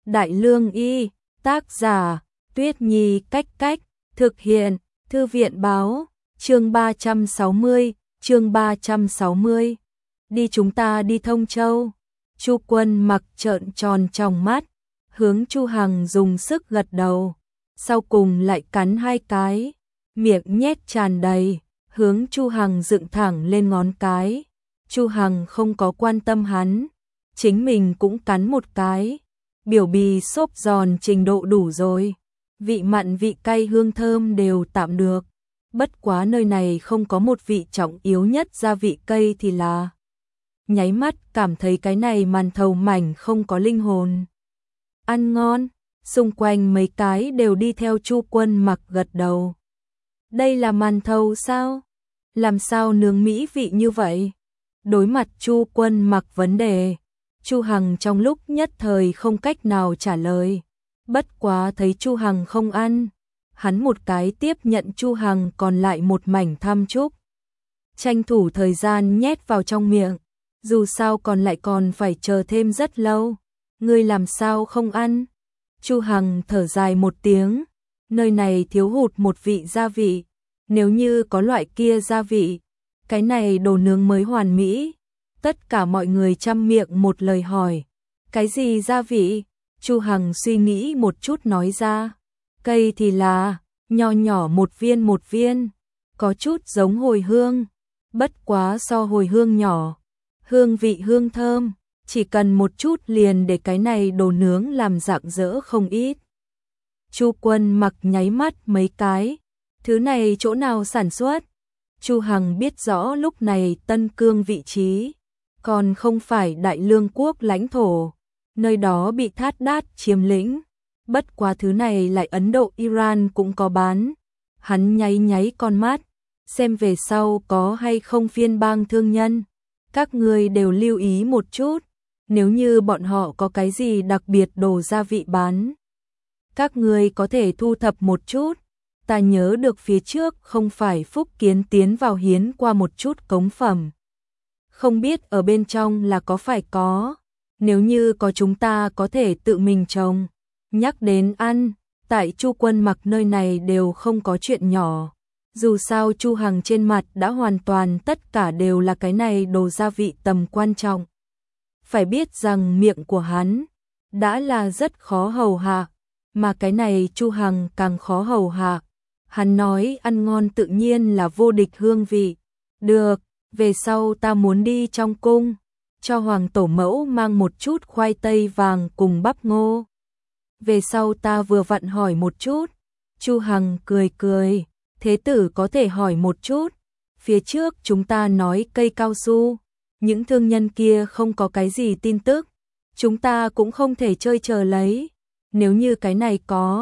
Đại Lương Y, tác giả, Tuyết Nhi Cách Cách, thực hiện, Thư viện Báo, chương 360, chương 360. Đi chúng ta đi Thông Châu. Chu Quân Mặc trợn tròn tròng mắt, hướng Chu Hằng dùng sức gật đầu, sau cùng lại cắn hai cái, miệng nhét tràn đầy, hướng Chu Hằng dựng thẳng lên ngón cái. Chu Hằng không có quan tâm hắn, chính mình cũng cắn một cái, biểu bì xốp giòn trình độ đủ rồi, vị mặn vị cay hương thơm đều tạm được, bất quá nơi này không có một vị trọng yếu nhất gia vị cây thì là. Nháy mắt cảm thấy cái này màn thầu mảnh không có linh hồn. Ăn ngon, xung quanh mấy cái đều đi theo Chu Quân Mặc gật đầu. Đây là màn thầu sao? Làm sao nướng mỹ vị như vậy? Đối mặt Chu Quân Mặc vấn đề, Chu Hằng trong lúc nhất thời không cách nào trả lời. Bất quá thấy Chu Hằng không ăn, hắn một cái tiếp nhận Chu Hằng còn lại một mảnh tham trúc. Tranh thủ thời gian nhét vào trong miệng, dù sao còn lại còn phải chờ thêm rất lâu. Ngươi làm sao không ăn? Chu Hằng thở dài một tiếng, nơi này thiếu hụt một vị gia vị, nếu như có loại kia gia vị, cái này đồ nướng mới hoàn mỹ. Tất cả mọi người chăm miệng một lời hỏi, cái gì gia vị? Chu Hằng suy nghĩ một chút nói ra, cây thì là, nho nhỏ một viên, có chút giống hồi hương, bất quá so hồi hương nhỏ, hương vị hương thơm, chỉ cần một chút liền để cái này đồ nướng làm rạng rỡ không ít. Chu Quân Mặc nháy mắt mấy cái, thứ này chỗ nào sản xuất? Chu Hằng biết rõ lúc này Tân Cương vị trí, còn không phải Đại Lương quốc lãnh thổ, nơi đó bị Thát Đát chiếm lĩnh, bất quá thứ này lại Ấn Độ Iran cũng có bán. Hắn nháy nháy con mắt, xem về sau có hay không phiên bang thương nhân, các người đều lưu ý một chút, nếu như bọn họ có cái gì đặc biệt đồ gia vị bán, các người có thể thu thập một chút. Ta nhớ được phía trước không phải Phúc Kiến tiến vào hiến qua một chút cống phẩm, không biết ở bên trong là có phải có, nếu như có chúng ta có thể tự mình trồng. Nhắc đến ăn, tại Chu Quân Mặc nơi này đều không có chuyện nhỏ, dù sao Chu Hằng trên mặt đã hoàn toàn tất cả đều là cái này đồ gia vị tầm quan trọng. Phải biết rằng miệng của hắn đã là rất khó hầu hạ, mà cái này Chu Hằng càng khó hầu hạ. Hắn nói ăn ngon tự nhiên là vô địch hương vị. Được, về sau ta muốn đi trong cung, cho Hoàng Tổ Mẫu mang một chút khoai tây vàng cùng bắp ngô. Về sau ta vừa vặn hỏi một chút. Chu Hằng cười cười, thế tử có thể hỏi một chút. Phía trước chúng ta nói cây cao su, những thương nhân kia không có cái gì tin tức, chúng ta cũng không thể chơi chờ lấy. Nếu như cái này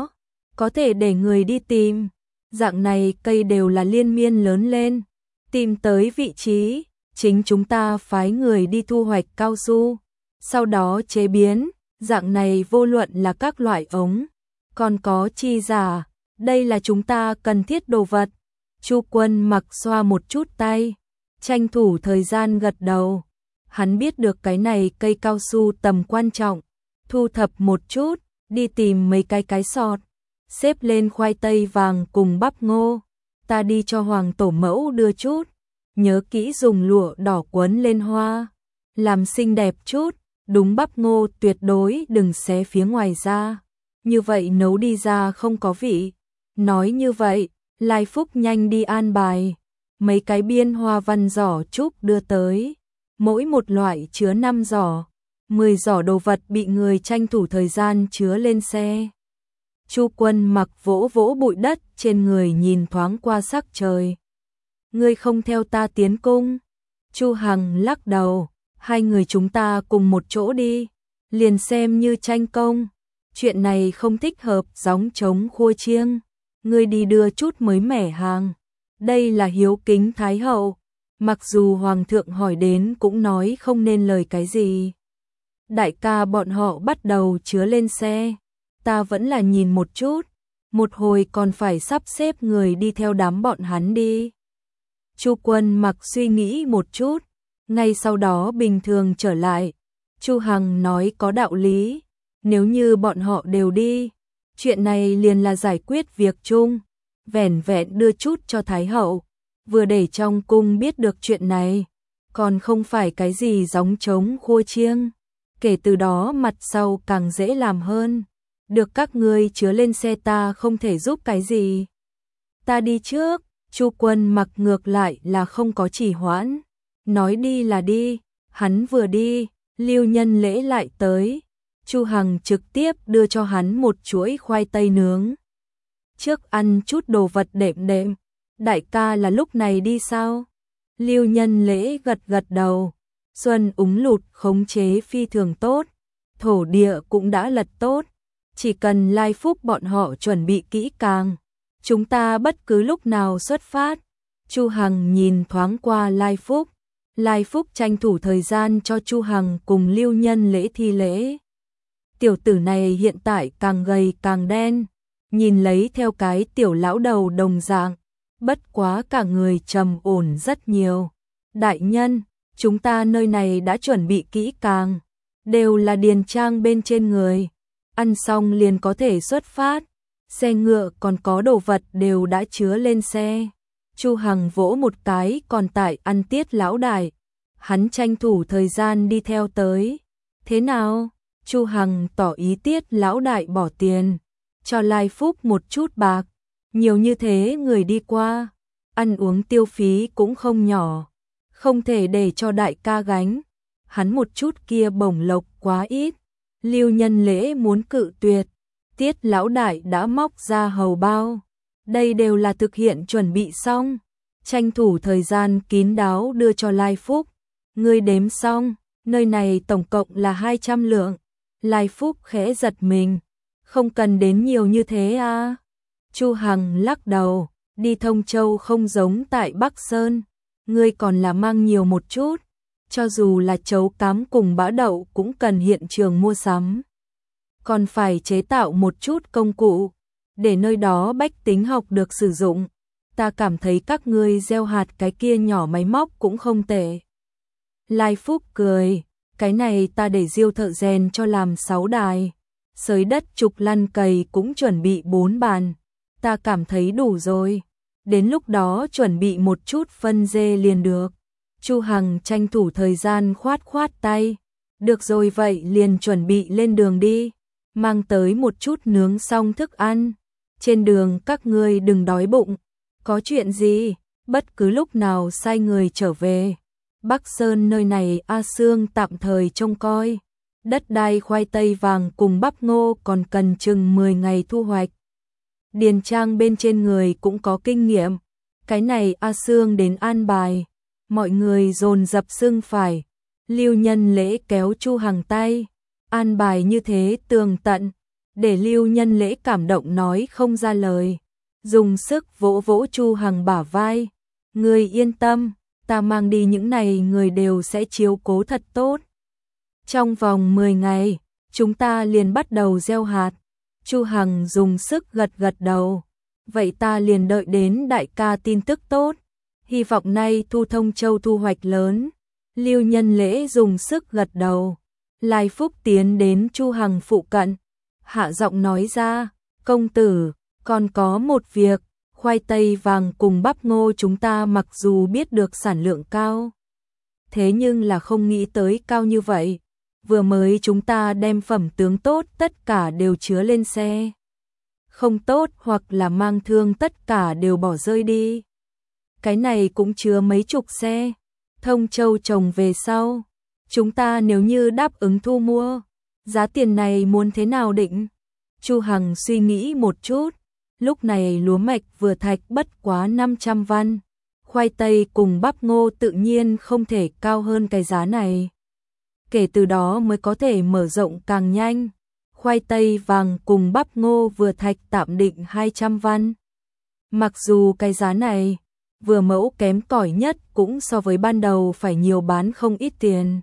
có thể để người đi tìm. Dạng này cây đều là liên miên lớn lên, tìm tới vị trí, chính chúng ta phái người đi thu hoạch cao su, sau đó chế biến, dạng này vô luận là các loại ống, còn có chi giả, đây là chúng ta cần thiết đồ vật. Chu Quân Mặc xoa một chút tay, tranh thủ thời gian gật đầu, hắn biết được cái này cây cao su tầm quan trọng, thu thập một chút, đi tìm mấy cái sọt, xếp lên khoai tây vàng cùng bắp ngô, ta đi cho Hoàng Tổ Mẫu đưa chút, nhớ kỹ dùng lụa đỏ quấn lên hoa, làm xinh đẹp chút, đúng bắp ngô tuyệt đối đừng xé phía ngoài ra, như vậy nấu đi ra không có vị. Nói như vậy, Lai Phúc nhanh đi an bài, mấy cái biên hoa văn giỏ trúc đưa tới, mỗi một loại chứa 5 giỏ, 10 giỏ đồ vật bị người tranh thủ thời gian chứa lên xe. Chu Quân Mặc vỗ vỗ bụi đất trên người nhìn thoáng qua sắc trời. Ngươi không theo ta tiến cung? Chu Hằng lắc đầu, hai người chúng ta cùng một chỗ đi, liền xem như tranh công. Chuyện này không thích hợp gióng trống khua chiêng, ngươi đi đưa chút mới mẻ hàng. Đây là hiếu kính Thái hậu, mặc dù Hoàng thượng hỏi đến cũng nói không nên lời cái gì. Đại ca bọn họ bắt đầu chứa lên xe. Ta vẫn là nhìn một chút, một hồi còn phải sắp xếp người đi theo đám bọn hắn đi. Chu Quân Mặc suy nghĩ một chút, ngay sau đó bình thường trở lại. Chu Hằng nói có đạo lý, Nếu như bọn họ đều đi, chuyện này liền là giải quyết việc chung, vẻn vẹn đưa chút cho Thái hậu, vừa để trong cung biết được chuyện này, còn không phải cái gì gióng trống khua chiêng. Kể từ đó mặt sau càng dễ làm hơn. Được các ngươi chứa lên xe, ta không thể giúp cái gì. Ta đi trước. Chu Quân Mặc ngược lại là không có trì hoãn, nói đi là đi. Hắn vừa đi, Lưu Nhân Lễ lại tới. Chu Hằng trực tiếp đưa cho hắn một chuỗi khoai tây nướng. Trước ăn chút đồ vật đệm đệm. Đại ca là lúc này đi sao? Lưu Nhân Lễ gật gật đầu. Xuân úng lụt khống chế phi thường tốt, thổ địa cũng đã lật tốt, chỉ cần Lai Phúc bọn họ chuẩn bị kỹ càng, chúng ta bất cứ lúc nào xuất phát. Chu Hằng nhìn thoáng qua Lai Phúc, Lai Phúc tranh thủ thời gian cho Chu Hằng cùng Lưu Nhân Lễ thi lễ. Tiểu tử này hiện tại càng gầy càng đen, nhìn lấy theo cái tiểu lão đầu đồng dạng, bất quá cả người trầm ổn rất nhiều. Đại nhân, chúng ta nơi này đã chuẩn bị kỹ càng, đều là điền trang bên trên người, ăn xong liền có thể xuất phát, xe ngựa còn có đồ vật đều đã chứa lên xe. Chu Hằng vỗ một cái còn tại ăn Tiết lão đại, hắn tranh thủ thời gian đi theo tới. Thế nào? Chu Hằng tỏ ý Tiết lão đại bỏ tiền, cho Lai Phúc một chút bạc, nhiều như thế người đi qua, ăn uống tiêu phí cũng không nhỏ. Không thể để cho đại ca gánh, hắn một chút kia bổng lộc quá ít. Lưu Nhân Lễ muốn cự tuyệt, Tiết lão đại đã móc ra hầu bao. Đây đều là thực hiện chuẩn bị xong, tranh thủ thời gian kín đáo đưa cho Lai Phúc. Ngươi đếm xong, nơi này tổng cộng là 200 lượng. Lai Phúc khẽ giật mình, không cần đến nhiều như thế à? Chu Hằng lắc đầu, đi Thông Châu không giống tại Bắc Sơn. Ngươi còn là mang nhiều một chút, cho dù là trấu cám cùng bã đậu cũng cần hiện trường mua sắm. Còn phải chế tạo một chút công cụ, để nơi đó bách tính học được sử dụng. Ta cảm thấy các ngươi gieo hạt cái kia nhỏ máy móc cũng không tệ. Lai Phúc cười, cái này ta để Diêu thợ rèn cho làm 6 đài. Xới đất trục lăn cày cũng chuẩn bị 4 bàn. Ta cảm thấy đủ rồi. Đến lúc đó chuẩn bị một chút phân dê liền được. Chu Hằng tranh thủ thời gian khoát khoát tay. Được rồi, vậy liền chuẩn bị lên đường đi. Mang tới một chút nướng xong thức ăn. Trên đường các ngươi đừng đói bụng. Có chuyện gì, bất cứ lúc nào sai người trở về. Bắc Sơn nơi này A Sương tạm thời trông coi. Đất đai khoai tây vàng cùng bắp ngô còn cần chừng 10 ngày thu hoạch. Điền trang bên trên người cũng có kinh nghiệm. Cái này A Sương đến an bài. Mọi người dồn dập xưng phải. Lưu Nhân Lễ kéo Chu Hằng tay. An bài như thế tường tận. Để Lưu Nhân Lễ cảm động nói không ra lời. Dùng sức vỗ vỗ Chu Hằng bả vai. Người yên tâm, ta mang đi những này người đều sẽ chiếu cố thật tốt. Trong vòng 10 ngày, chúng ta liền bắt đầu gieo hạt. Chu Hằng dùng sức gật gật đầu. Vậy ta liền đợi đến đại ca tin tức tốt. Hy vọng nay thu Thông Châu thu hoạch lớn. Lưu Nhân Lễ dùng sức gật đầu. Lai Phúc tiến đến Chu Hằng phụ cận. Hạ giọng nói ra, công tử, còn có một việc. Khoai tây vàng cùng bắp ngô chúng ta mặc dù biết được sản lượng cao. Thế nhưng là không nghĩ tới cao như vậy. Vừa mới chúng ta đem phẩm tướng tốt tất cả đều chứa lên xe. Không tốt hoặc là mang thương tất cả đều bỏ rơi đi. Cái này cũng chứa mấy chục xe. Thông Châu trồng về sau. Chúng ta nếu như đáp ứng thu mua, giá tiền này muốn thế nào định? Chu Hằng suy nghĩ một chút. Lúc này lúa mạch vừa thạch bất quá 500 văn. Khoai tây cùng bắp ngô tự nhiên không thể cao hơn cái giá này. Kể từ đó mới có thể mở rộng càng nhanh. Khoai tây vàng cùng bắp ngô vừa thạch tạm định 200 văn. Mặc dù cái giá này, vừa mẫu kém cỏi nhất cũng so với ban đầu phải nhiều bán không ít tiền.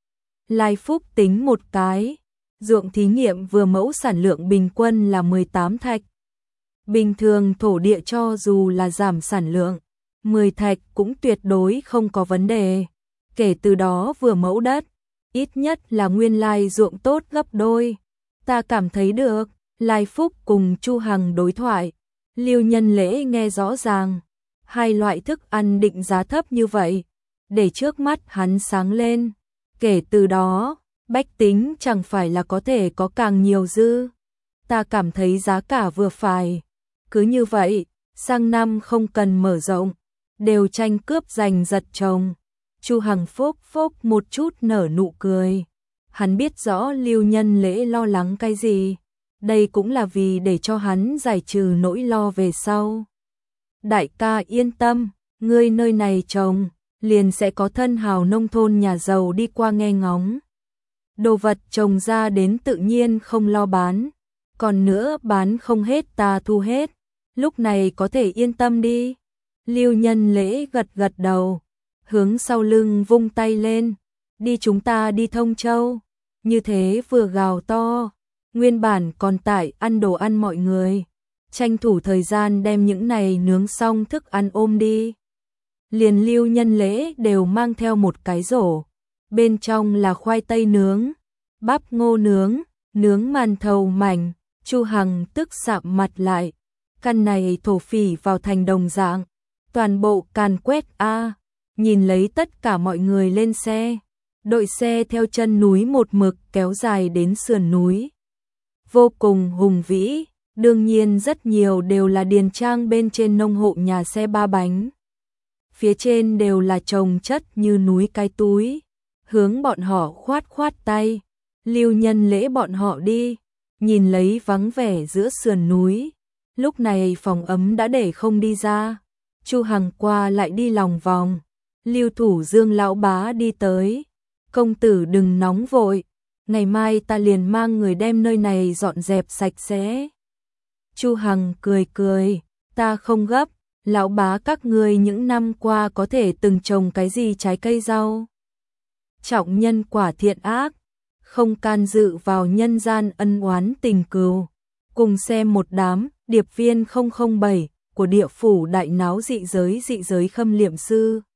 Lai Phúc tính một cái, ruộng thí nghiệm vừa mẫu sản lượng bình quân là 18 thạch. Bình thường thổ địa cho dù là giảm sản lượng, 10 thạch cũng tuyệt đối không có vấn đề. Kể từ đó vừa mẫu đất, ít nhất là nguyên lai ruộng tốt gấp đôi. Ta cảm thấy được. Lai Phúc cùng Chu Hằng đối thoại, Lưu Nhân Lễ nghe rõ ràng, hai loại thức ăn định giá thấp như vậy, để trước mắt hắn sáng lên. Kể từ đó, bách tính chẳng phải là có thể có càng nhiều dư. Ta cảm thấy giá cả vừa phải. Cứ như vậy, sang năm không cần mở rộng, đều tranh cướp giành giật trồng. Chu Hằng phốc phốc một chút nở nụ cười. Hắn biết rõ Lưu Nhân Lễ lo lắng cái gì. Đây cũng là vì để cho hắn giải trừ nỗi lo về sau. Đại ca yên tâm, ngươi nơi này trồng, liền sẽ có thân hào nông thôn nhà giàu đi qua nghe ngóng. Đồ vật trồng ra đến tự nhiên không lo bán. Còn nữa bán không hết ta thu hết. Lúc này có thể yên tâm đi. Lưu Nhân Lễ gật gật đầu, hướng sau lưng vung tay lên. Đi chúng ta đi Thông Châu. Như thế vừa gào to, nguyên bản còn tại ăn đồ ăn mọi người. Tranh thủ thời gian đem những này nướng xong thức ăn ôm đi. Liền Lưu Nhân Lễ đều mang theo một cái rổ. Bên trong là khoai tây nướng, bắp ngô nướng, nướng màn thầu mảnh. Chu Hằng tức sạm mặt lại. Căn này thổ phỉ vào thành đồng dạng. Toàn bộ càn quét a. Nhìn lấy tất cả mọi người lên xe. Đội xe theo chân núi một mực kéo dài đến sườn núi. Vô cùng hùng vĩ. Đương nhiên rất nhiều đều là điền trang bên trên nông hộ nhà xe ba bánh. Phía trên đều là trồng chất như núi cái túi. Hướng bọn họ khoát khoát tay. Lưu Nhân Lễ bọn họ đi. Nhìn lấy vắng vẻ giữa sườn núi. Lúc này phòng ấm đã để không đi ra. Chu Hằng qua lại đi lòng vòng. Lưu Thủ Dương lão bá đi tới. Công tử đừng nóng vội. Ngày mai ta liền mang người đem nơi này dọn dẹp sạch sẽ. Chu Hằng cười cười. Ta không gấp. Lão bá các ngươi những năm qua có thể từng trồng cái gì trái cây rau. Trọng nhân quả thiện ác. Không can dự vào nhân gian ân oán tình cừu. Cùng xem một đám điệp viên 007 của địa phủ đại náo dị giới khâm liệm sư.